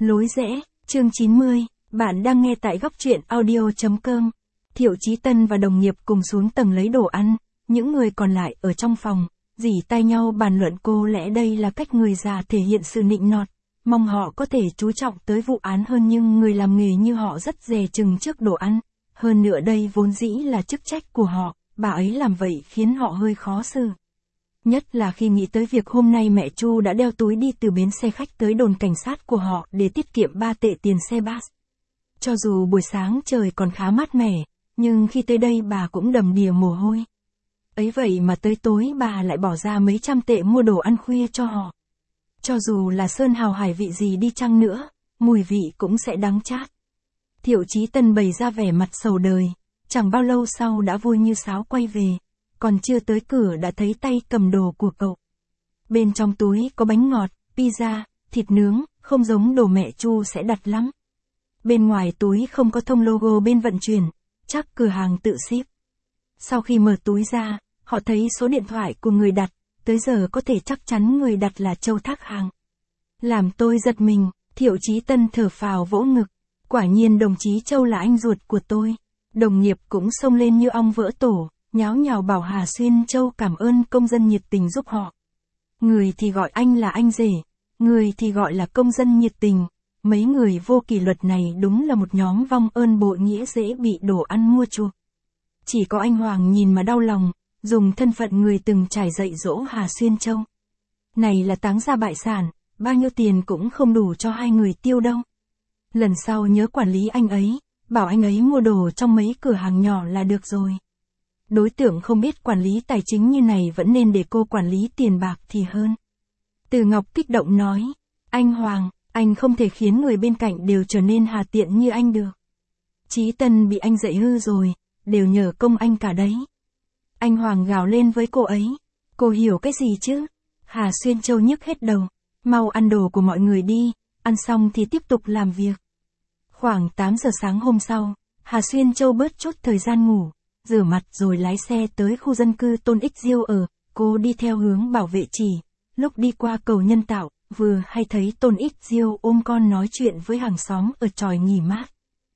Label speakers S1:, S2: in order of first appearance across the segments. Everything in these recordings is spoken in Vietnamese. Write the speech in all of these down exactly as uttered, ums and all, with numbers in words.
S1: Lối rẽ, chương chín mươi, bạn đang nghe tại góc truyện audio.com. Thiệu Chí Tân và đồng nghiệp cùng xuống tầng lấy đồ ăn, những người còn lại ở trong phòng, rỉ tai nhau bàn luận cô lẽ đây là cách người già thể hiện sự nịnh nọt, mong họ có thể chú trọng tới vụ án hơn nhưng người làm nghề như họ rất dè chừng trước đồ ăn. Hơn nữa đây vốn dĩ là chức trách của họ, bà ấy làm vậy khiến họ hơi khó xử. Nhất là khi nghĩ tới việc hôm nay mẹ Chu đã đeo túi đi từ bến xe khách tới đồn cảnh sát của họ để tiết kiệm ba tệ tiền xe bus. Cho dù buổi sáng trời còn khá mát mẻ, nhưng khi tới đây bà cũng đầm đìa mồ hôi. Ấy vậy mà tới tối bà lại bỏ ra mấy trăm tệ mua đồ ăn khuya cho họ. Cho dù là sơn hào hải vị gì đi chăng nữa, mùi vị cũng sẽ đắng chát. Thiệu Chí Tân bày ra vẻ mặt sầu đời, chẳng bao lâu sau đã vui như sáo quay về, còn chưa tới cửa đã thấy tay cầm đồ của cậu. Bên trong túi có bánh ngọt, pizza, thịt nướng, không giống đồ mẹ Chu sẽ đặt lắm. Bên ngoài túi không có thông logo bên vận chuyển, chắc cửa hàng tự ship. Sau khi mở túi ra, họ thấy số điện thoại của người đặt, tới giờ có thể chắc chắn người đặt là Châu Thác Hàng. Làm tôi giật mình, Thiệu Chí Tân thở phào vỗ ngực, quả nhiên đồng chí Châu là anh ruột của tôi. Đồng nghiệp cũng xông lên như ong vỡ tổ, nháo nhào bảo Hà Xuyên Châu cảm ơn công dân nhiệt tình giúp họ. Người thì gọi anh là anh rể, người thì gọi là công dân nhiệt tình. Mấy người vô kỷ luật này đúng là một nhóm vong ơn bội nghĩa dễ bị đồ ăn mua chuộc. Chỉ có anh Hoàng nhìn mà đau lòng, dùng thân phận người từng trải dạy dỗ Hà Xuyên Châu. Này là táng gia bại sản, bao nhiêu tiền cũng không đủ cho hai người tiêu đâu. Lần sau nhớ quản lý anh ấy, bảo anh ấy mua đồ trong mấy cửa hàng nhỏ là được rồi. Đối tượng không biết quản lý tài chính như này vẫn nên để cô quản lý tiền bạc thì hơn. Từ Ngọc kích động nói, anh Hoàng, anh không thể khiến người bên cạnh đều trở nên hà tiện như anh được. Chí Tân bị anh dạy hư rồi, đều nhờ công anh cả đấy. Anh Hoàng gào lên với cô ấy, cô hiểu cái gì chứ? Hà Xuyên Châu nhức hết đầu, mau ăn đồ của mọi người đi, ăn xong thì tiếp tục làm việc. Khoảng tám giờ sáng hôm sau, Hà Xuyên Châu bớt chút thời gian ngủ, rửa mặt rồi lái xe tới khu dân cư Tôn Ích Diêu ở, cô đi theo hướng Bảo Vệ Chỉ. Lúc đi qua cầu Nhân Tạo, vừa hay thấy Tôn Ích Diêu ôm con nói chuyện với hàng xóm ở chòi nghỉ mát.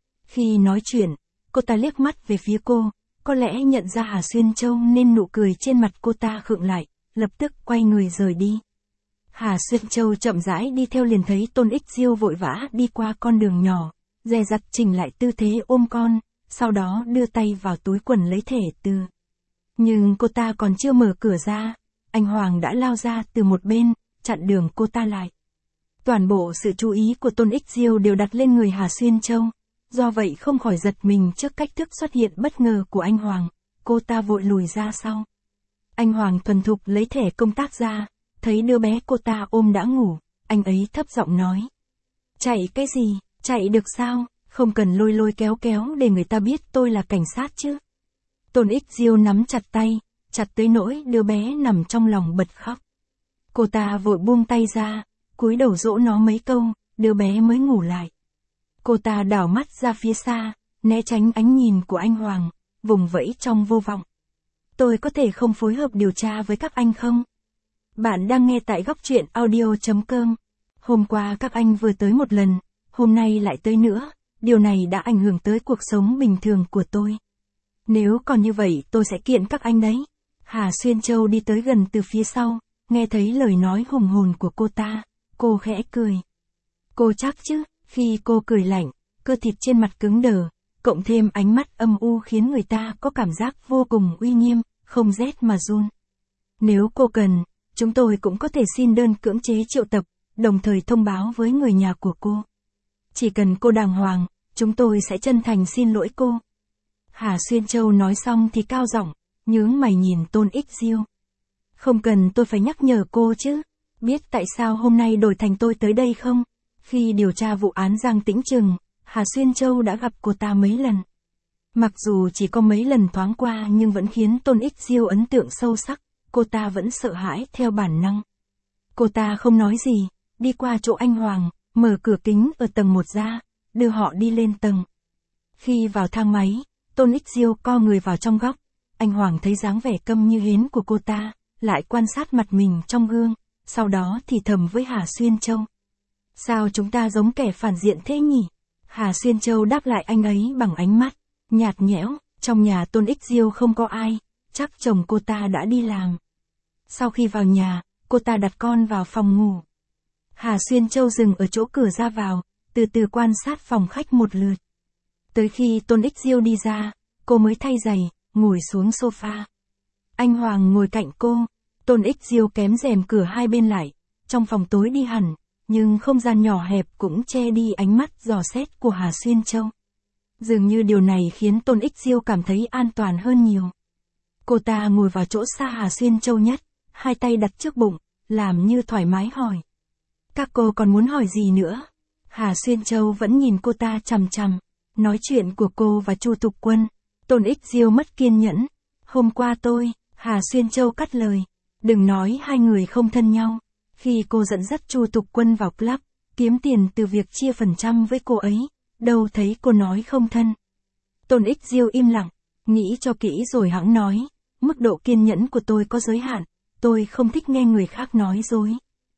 S1: Khi nói chuyện, cô ta liếc mắt về phía cô, có lẽ nhận ra Hà Xuyên Châu nên nụ cười trên mặt cô ta khựng lại, lập tức quay người rời đi. Hà Xuyên Châu chậm rãi đi theo liền thấy Tôn Ích Diêu vội vã đi qua con đường nhỏ, dè dặt chỉnh lại tư thế ôm con, sau đó đưa tay vào túi quần lấy thẻ từ. Nhưng cô ta còn chưa mở cửa ra, anh Hoàng đã lao ra từ một bên, chặn đường cô ta lại. Toàn bộ sự chú ý của Tôn Ích Diêu đều đặt lên người Hà Xuyên Châu, do vậy không khỏi giật mình trước cách thức xuất hiện bất ngờ của anh Hoàng, cô ta vội lùi ra sau. Anh Hoàng thuần thục lấy thẻ công tác ra, thấy đứa bé cô ta ôm đã ngủ, anh ấy thấp giọng nói. Chạy cái gì, chạy được sao, không cần lôi lôi kéo kéo để người ta biết tôi là cảnh sát chứ. Tôn Ích Diêu nắm chặt tay, chặt tới nỗi đứa bé nằm trong lòng bật khóc. Cô ta vội buông tay ra, cúi đầu dỗ nó mấy câu, đứa bé mới ngủ lại. Cô ta đảo mắt ra phía xa, né tránh ánh nhìn của anh Hoàng, vùng vẫy trong vô vọng. Tôi có thể không phối hợp điều tra với các anh không? Bạn đang nghe tại góc truyện audio.com. Hôm qua các anh vừa tới một lần, hôm nay lại tới nữa, điều này đã ảnh hưởng tới cuộc sống bình thường của tôi. Nếu còn như vậy tôi sẽ kiện các anh đấy. Hà Xuyên Châu đi tới gần từ phía sau, nghe thấy lời nói hùng hồn của cô ta, cô khẽ cười. Cô chắc chứ? Khi cô cười lạnh, cơ thịt trên mặt cứng đờ, cộng thêm ánh mắt âm u khiến người ta có cảm giác vô cùng uy nghiêm, không rét mà run. Nếu cô cần, chúng tôi cũng có thể xin đơn cưỡng chế triệu tập, đồng thời thông báo với người nhà của cô. Chỉ cần cô đàng hoàng, chúng tôi sẽ chân thành xin lỗi cô. Hà Xuyên Châu nói xong thì cao giọng, nhướng mày nhìn Tôn Ích Diêu. Không cần tôi phải nhắc nhở cô chứ, biết tại sao hôm nay đổi thành tôi tới đây không? Khi điều tra vụ án Giang Tĩnh Trừng, Hà Xuyên Châu đã gặp cô ta mấy lần. Mặc dù chỉ có mấy lần thoáng qua nhưng vẫn khiến Tôn Ích Diêu ấn tượng sâu sắc, cô ta vẫn sợ hãi theo bản năng. Cô ta không nói gì, đi qua chỗ anh Hoàng, mở cửa kính ở tầng một ra, đưa họ đi lên tầng. Khi vào thang máy, Tôn Ích Diêu co người vào trong góc, anh Hoàng thấy dáng vẻ câm như hến của cô ta, lại quan sát mặt mình trong gương, sau đó thì thầm với Hà Xuyên Châu. Sao chúng ta giống kẻ phản diện thế nhỉ? Hà Xuyên Châu đáp lại anh ấy bằng ánh mắt nhạt nhẽo, trong nhà Tôn Ích Diêu không có ai, chắc chồng cô ta đã đi làm. Sau khi vào nhà, cô ta đặt con vào phòng ngủ. Hà Xuyên Châu dừng ở chỗ cửa ra vào, từ từ quan sát phòng khách một lượt. Tới khi Tôn Ích Diêu đi ra, cô mới thay giày, ngồi xuống sofa. Anh Hoàng ngồi cạnh cô, Tôn Ích Diêu kém rèm cửa hai bên lại, trong phòng tối đi hẳn, nhưng không gian nhỏ hẹp cũng che đi ánh mắt dò xét của Hà Xuyên Châu. Dường như điều này khiến Tôn Ích Diêu cảm thấy an toàn hơn nhiều. Cô ta ngồi vào chỗ xa Hà Xuyên Châu nhất, hai tay đặt trước bụng, làm như thoải mái hỏi. Các cô còn muốn hỏi gì nữa? Hà Xuyên Châu vẫn nhìn cô ta chằm chằm, nói chuyện của cô và Chu Tục Quân. Tôn Ích Diêu mất kiên nhẫn. Hôm qua tôi, Hà Xuyên Châu cắt lời. Đừng nói hai người không thân nhau. Khi cô dẫn dắt Chu Tục Quân vào club, kiếm tiền từ việc chia phần trăm với cô ấy, đâu thấy cô nói không thân. Tôn Ích Diêu im lặng, nghĩ cho kỹ rồi hẵng nói. Mức độ kiên nhẫn của tôi có giới hạn, tôi không thích nghe người khác nói dối.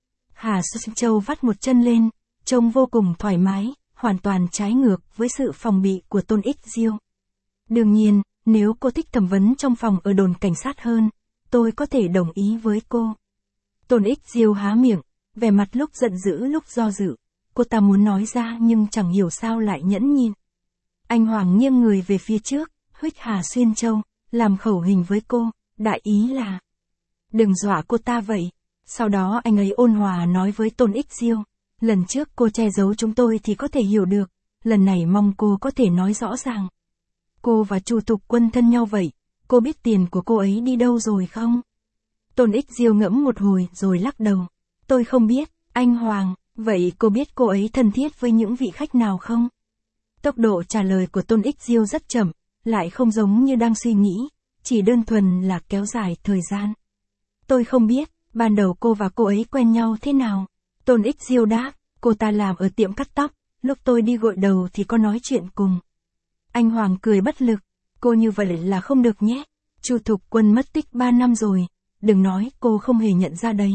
S1: Hà Xuyên Châu vắt một chân lên, trông vô cùng thoải mái, hoàn toàn trái ngược với sự phòng bị của Tôn Ích Diêu. Đương nhiên, nếu cô thích thẩm vấn trong phòng ở đồn cảnh sát hơn, tôi có thể đồng ý với cô. Tôn Ích Diêu há miệng, vẻ mặt lúc giận dữ lúc do dự. Cô ta muốn nói ra nhưng chẳng hiểu sao lại nhẫn nhịn. Anh Hoàng nghiêng người về phía trước, huých Hà Xuyên Châu, làm khẩu hình với cô, đại ý là đừng dọa cô ta vậy. Sau đó anh ấy ôn hòa nói với Tôn Ích Diêu, lần trước cô che giấu chúng tôi thì có thể hiểu được, lần này mong cô có thể nói rõ ràng. Cô và Chu Tục Quân thân nhau vậy, cô biết tiền của cô ấy đi đâu rồi không? Tôn Ích Diêu ngẫm một hồi rồi lắc đầu. Tôi không biết, anh Hoàng, vậy cô biết cô ấy thân thiết với những vị khách nào không? Tốc độ trả lời của Tôn Ích Diêu rất chậm, lại không giống như đang suy nghĩ, chỉ đơn thuần là kéo dài thời gian. Tôi không biết, ban đầu cô và cô ấy quen nhau thế nào? Tôn Ích Diêu đáp, cô ta làm ở tiệm cắt tóc, lúc tôi đi gội đầu thì có nói chuyện cùng. Anh Hoàng cười bất lực, cô như vậy là không được nhé. Chu Thục Quân mất tích ba năm rồi, đừng nói cô không hề nhận ra đấy.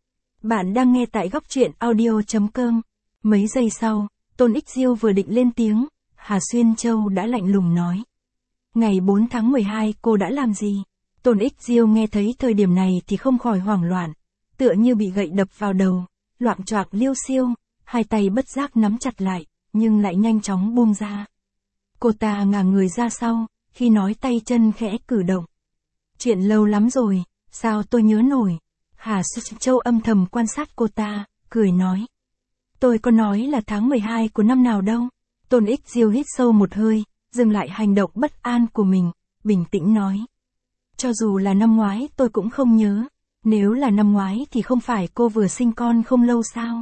S1: Bạn đang nghe tại góc truyện audio chấm com. Mấy giây sau, Tôn Ích Diêu vừa định lên tiếng, Hà Xuyên Châu đã lạnh lùng nói. Ngày bốn tháng mười hai cô đã làm gì? Tôn Ích Diêu nghe thấy thời điểm này thì không khỏi hoảng loạn, tựa như bị gậy đập vào đầu, loạng choạng liêu xiêu, hai tay bất giác nắm chặt lại, nhưng lại nhanh chóng buông ra. Cô ta ngả người ra sau, khi nói tay chân khẽ cử động. Chuyện lâu lắm rồi, sao tôi nhớ nổi? Hà Xuyên Châu âm thầm quan sát cô ta, cười nói. Tôi có nói là tháng mười hai của năm nào đâu. Tôn Ích Diêu hít sâu một hơi, dừng lại hành động bất an của mình, bình tĩnh nói. Cho dù là năm ngoái tôi cũng không nhớ. Nếu là năm ngoái thì không phải cô vừa sinh con không lâu sao?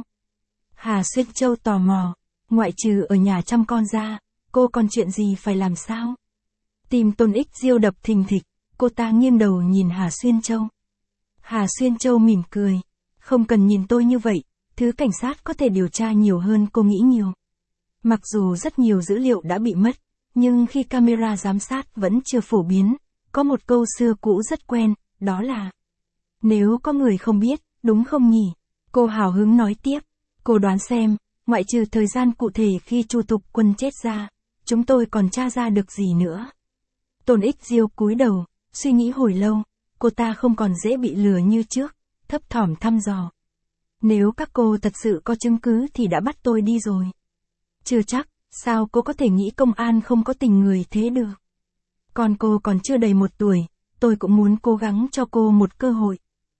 S1: Hà Xuyên Châu tò mò, ngoại trừ ở nhà chăm con ra, cô còn chuyện gì phải làm sao? Tim Tôn Ích Diêu đập thình thịch, cô ta nghiêng đầu nhìn Hà Xuyên Châu. Hà Xuyên Châu mỉm cười, không cần nhìn tôi như vậy, thứ cảnh sát có thể điều tra nhiều hơn cô nghĩ nhiều. Mặc dù rất nhiều dữ liệu đã bị mất, nhưng khi camera giám sát vẫn chưa phổ biến, có một câu xưa cũ rất quen, đó là nếu có người không biết, đúng không nhỉ? Cô hào hứng nói tiếp, cô đoán xem, ngoại trừ thời gian cụ thể khi Chu Tục Quân chết ra, chúng tôi còn tra ra được gì nữa? Tôn Ích Diêu cúi đầu, suy nghĩ hồi lâu, cô ta không còn dễ bị lừa như trước, thấp thỏm thăm dò. Nếu các cô thật sự có chứng cứ thì đã bắt tôi đi rồi. Chưa chắc, sao cô có thể nghĩ công an không có tình người thế được? Còn cô còn chưa đầy một tuổi, tôi cũng muốn cố gắng cho cô một cơ hội.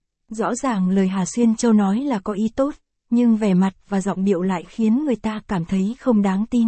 S1: Rõ ràng lời Hà Xuyên Châu nói là có ý tốt, nhưng vẻ mặt và giọng điệu lại khiến người ta cảm thấy không đáng tin.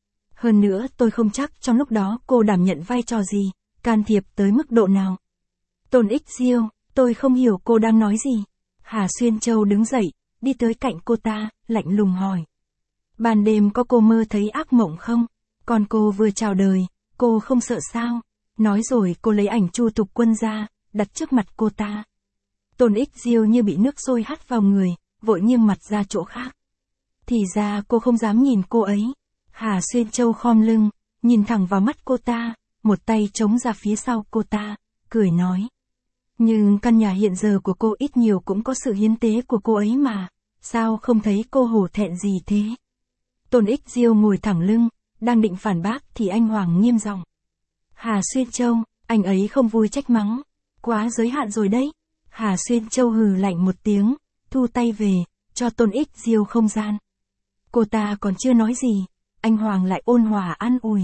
S1: Hơn nữa tôi không chắc trong lúc đó cô đảm nhận vai trò gì, can thiệp tới mức độ nào. Tôn Ích Diêu, tôi không hiểu cô đang nói gì. Hà Xuyên Châu đứng dậy, đi tới cạnh cô ta, lạnh lùng hỏi. Ban đêm có cô mơ thấy ác mộng không? Còn cô vừa chào đời, cô không sợ sao? Nói rồi cô lấy ảnh Chu Tục Quân ra, đặt trước mặt cô ta. Tôn Ích Diêu như bị nước sôi hắt vào người, vội nghiêng mặt ra chỗ khác. Thì ra cô không dám nhìn cô ấy. Hà Xuyên Châu khom lưng, nhìn thẳng vào mắt cô ta, một tay chống ra phía sau cô ta, cười nói. Nhưng căn nhà hiện giờ của cô ít nhiều cũng có sự hiến tế của cô ấy mà, Sao không thấy cô hổ thẹn gì thế? Tôn Ích Diêu ngồi thẳng lưng, đang định phản bác thì anh Hoàng nghiêm giọng. Hà Xuyên Châu, anh ấy không vui trách mắng. Quá giới hạn rồi đấy. Hà Xuyên Châu hừ lạnh một tiếng, thu tay về, cho Tôn Ích Diêu không gian. Cô ta còn chưa nói gì, anh Hoàng lại ôn hòa an ủi.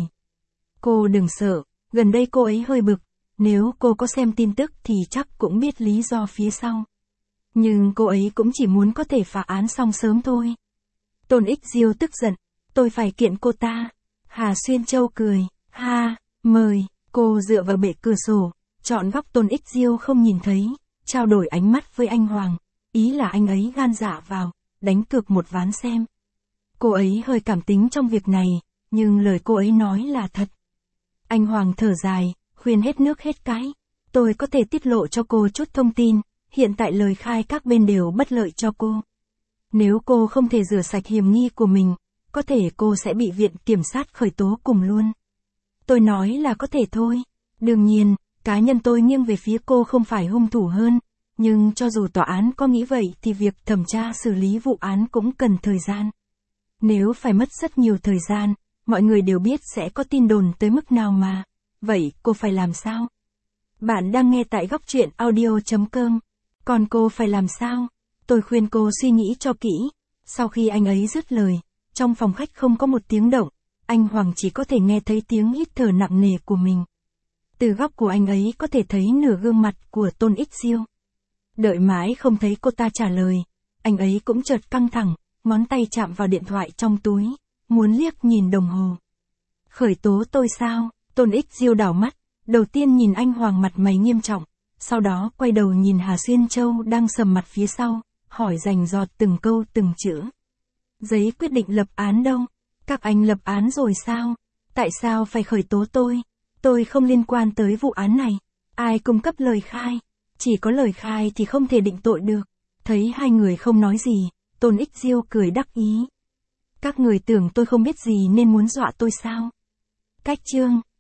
S1: Cô đừng sợ, gần đây cô ấy hơi bực, nếu cô có xem tin tức thì chắc cũng biết lý do phía sau. Nhưng cô ấy cũng chỉ muốn có thể phá án xong sớm thôi. Tôn Ích Diêu tức giận, tôi phải kiện cô ta. Hà Xuyên Châu cười, ha, mời, cô dựa vào bệ cửa sổ, chọn góc Tôn Ích Diêu không nhìn thấy, trao đổi ánh mắt với anh Hoàng, ý là anh ấy gan dạ vào, đánh cược một ván xem. Cô ấy hơi cảm tính trong việc này, nhưng lời cô ấy nói là thật. Anh Hoàng thở dài, khuyên hết nước hết cái. Tôi có thể tiết lộ cho cô chút thông tin, hiện tại lời khai các bên đều bất lợi cho cô. Nếu cô không thể rửa sạch hiểm nghi của mình, có thể cô sẽ bị viện kiểm sát khởi tố cùng luôn. Tôi nói là có thể thôi. Đương nhiên, cá nhân tôi nghiêng về phía cô không phải hung thủ hơn, nhưng cho dù tòa án có nghĩ vậy thì việc thẩm tra xử lý vụ án cũng cần thời gian. Nếu phải mất rất nhiều thời gian, mọi người đều biết sẽ có tin đồn tới mức nào mà. Vậy cô phải làm sao? Bạn đang nghe tại góc truyện audio chấm com. Còn cô phải làm sao? Tôi khuyên cô suy nghĩ cho kỹ. Sau khi anh ấy dứt lời, trong phòng khách không có một tiếng động, anh Hoàng chỉ có thể nghe thấy tiếng hít thở nặng nề của mình. Từ góc của anh ấy có thể thấy nửa gương mặt của Tôn Ích Diêu. Đợi mãi không thấy cô ta trả lời, anh ấy cũng chợt căng thẳng, ngón tay chạm vào điện thoại trong túi, muốn liếc nhìn đồng hồ. Khởi tố tôi sao? Tôn Ích Diêu đảo mắt, đầu tiên nhìn anh Hoàng mặt mày nghiêm trọng, sau đó quay đầu nhìn Hà Xuyên Châu đang sầm mặt phía sau, hỏi rành rọt từng câu từng chữ. Giấy quyết định lập án đâu? Các anh lập án rồi sao? Tại sao phải khởi tố tôi? Tôi không liên quan tới vụ án này. Ai cung cấp lời khai? Chỉ có lời khai thì không thể định tội được. Thấy hai người không nói gì, Tôn Ích Diêu cười đắc ý. Các người tưởng tôi không biết gì nên muốn dọa tôi sao? Cách chương